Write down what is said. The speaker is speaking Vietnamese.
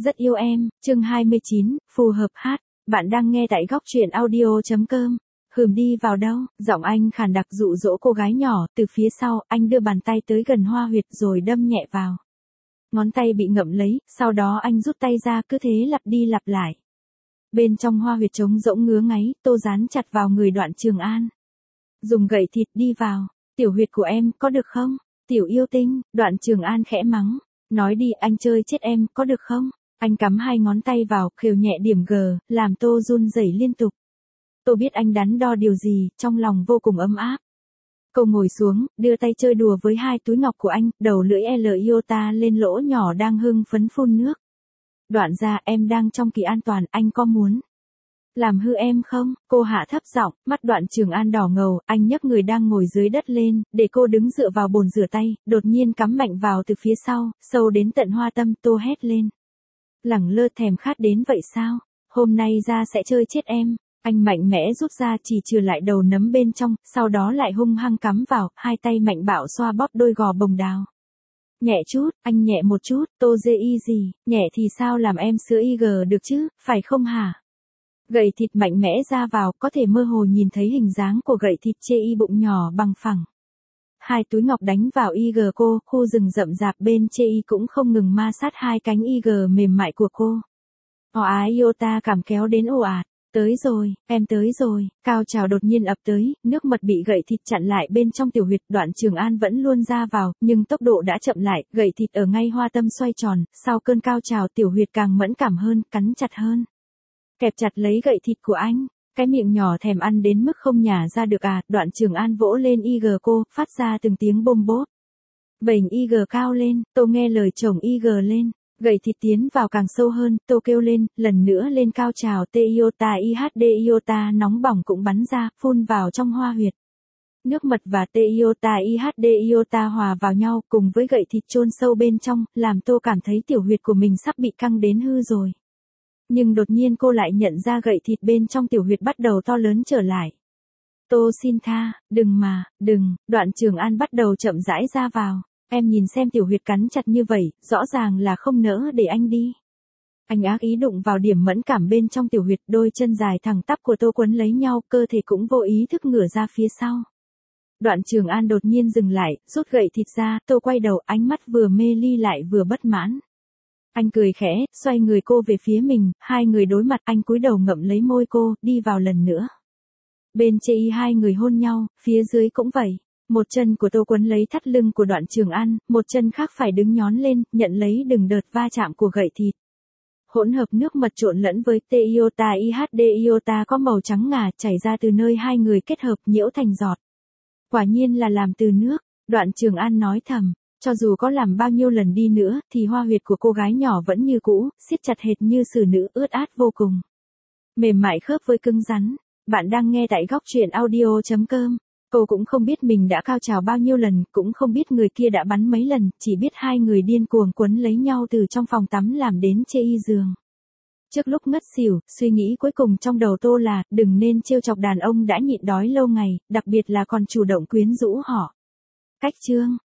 Rất yêu em, chương 29, phù hợp hát. Bạn đang nghe tại góc truyện audio.com. Hừm, đi vào đâu? Giọng anh khàn đặc dụ dỗ cô gái nhỏ, từ phía sau, anh đưa bàn tay tới gần hoa huyệt rồi đâm nhẹ vào. Ngón tay bị ngậm lấy, sau đó anh rút tay ra, cứ thế lặp đi lặp lại. Bên trong hoa huyệt trống rỗng ngứa ngáy, Tô dán chặt vào người Đoạn Trường An. Dùng gậy thịt đi vào. Tiểu huyệt của em, có được không? Tiểu yêu tinh, Đoạn Trường An khẽ mắng. Nói đi, anh chơi chết em, có được không? Anh cắm hai ngón tay vào, khều nhẹ điểm G, làm Tô run rẩy liên tục. Tô biết anh đắn đo điều gì, trong lòng vô cùng ấm áp. Cô ngồi xuống, đưa tay chơi đùa với hai túi ngọc của anh, đầu lưỡi L iota lên lỗ nhỏ đang hưng phấn phun nước. Đoạn ra, em đang trong kỳ an toàn, anh có muốn làm hư em không? Cô hạ thấp giọng, mắt Đoạn Trường An đỏ ngầu, anh nhấc người đang ngồi dưới đất lên, để cô đứng dựa vào bồn rửa tay, đột nhiên cắm mạnh vào từ phía sau, sâu đến tận hoa tâm. Tô hét lên. Lẳng lơ, thèm khát đến vậy sao? Hôm nay ra sẽ chơi chết em. Anh mạnh mẽ rút ra, chỉ trừ lại đầu nấm bên trong, sau đó lại hung hăng cắm vào, hai tay mạnh bạo xoa bóp đôi gò bồng đào. Nhẹ chút, anh nhẹ một chút. Tô dê y gì, nhẹ thì sao làm em sữa IG được chứ, phải không hả? Gậy thịt mạnh mẽ ra vào, có thể mơ hồ nhìn thấy hình dáng của gậy thịt chê y bụng nhỏ bằng phẳng. Hai túi ngọc đánh vào IG cô, khu rừng rậm rạp bên chê y cũng không ngừng ma sát hai cánh IG mềm mại của cô. Iota cảm kéo đến ồ ạt. Tới rồi, em tới rồi. Cao trào đột nhiên ập tới, nước mật bị gậy thịt chặn lại bên trong tiểu huyệt. Đoạn Trường An vẫn luôn ra vào, nhưng tốc độ đã chậm lại, gậy thịt ở ngay hoa tâm xoay tròn, sau cơn cao trào tiểu huyệt càng mẫn cảm hơn, cắn chặt hơn. Kẹp chặt lấy gậy thịt của anh, cái miệng nhỏ thèm ăn đến mức không nhả ra được à. Đoạn Trường An vỗ lên IG cô, phát ra từng tiếng bôm bốp. Vành IG cao lên, Tô nghe lời chồng IG lên. Gậy thịt tiến vào càng sâu hơn, Tô kêu lên, lần nữa lên cao trào. T iota IHD iota nóng bỏng cũng bắn ra, phun vào trong hoa huyệt. Nước mật và T iota IHD iota hòa vào nhau, cùng với gậy thịt chôn sâu bên trong, làm Tô cảm thấy tiểu huyệt của mình sắp bị căng đến hư rồi. Nhưng đột nhiên cô lại nhận ra gậy thịt bên trong tiểu huyệt bắt đầu to lớn trở lại. Tô xin tha, đừng mà, đừng. Đoạn Trường An bắt đầu chậm rãi ra vào. Em nhìn xem tiểu huyệt cắn chặt như vậy, rõ ràng là không nỡ để anh đi. Anh ác ý đụng vào điểm mẫn cảm bên trong tiểu huyệt, đôi chân dài thẳng tắp của Tô quấn lấy nhau, cơ thể cũng vô ý thức ngửa ra phía sau. Đoạn Trường An đột nhiên dừng lại, rút gậy thịt ra, Tô quay đầu, ánh mắt vừa mê ly lại vừa bất mãn. Anh cười khẽ, xoay người cô về phía mình, hai người đối mặt, anh cúi đầu ngậm lấy môi cô, đi vào lần nữa. Bên chê y hai người hôn nhau, phía dưới cũng vậy. Một chân của Tô quấn lấy thắt lưng của Đoạn Trường An, một chân khác phải đứng nhón lên, nhận lấy từng đợt va chạm của gậy thịt. Hỗn hợp nước mật trộn lẫn với T iota IHD iota có màu trắng ngà, chảy ra từ nơi hai người kết hợp, nhiễu thành giọt. Quả nhiên là làm từ nước. Đoạn Trường An nói thầm. Cho dù có làm bao nhiêu lần đi nữa, thì hoa huyệt của cô gái nhỏ vẫn như cũ, siết chặt hệt như xử nữ, ướt át vô cùng. Mềm mại khớp với cứng rắn. Bạn đang nghe tại góc truyện audio.com. Cô cũng không biết mình đã cao trào bao nhiêu lần, cũng không biết người kia đã bắn mấy lần, chỉ biết hai người điên cuồng quấn lấy nhau từ trong phòng tắm làm đến chê y giường. Trước lúc ngất xỉu, suy nghĩ cuối cùng trong đầu Tô là, đừng nên trêu chọc đàn ông đã nhịn đói lâu ngày, đặc biệt là còn chủ động quyến rũ họ. Cách chương.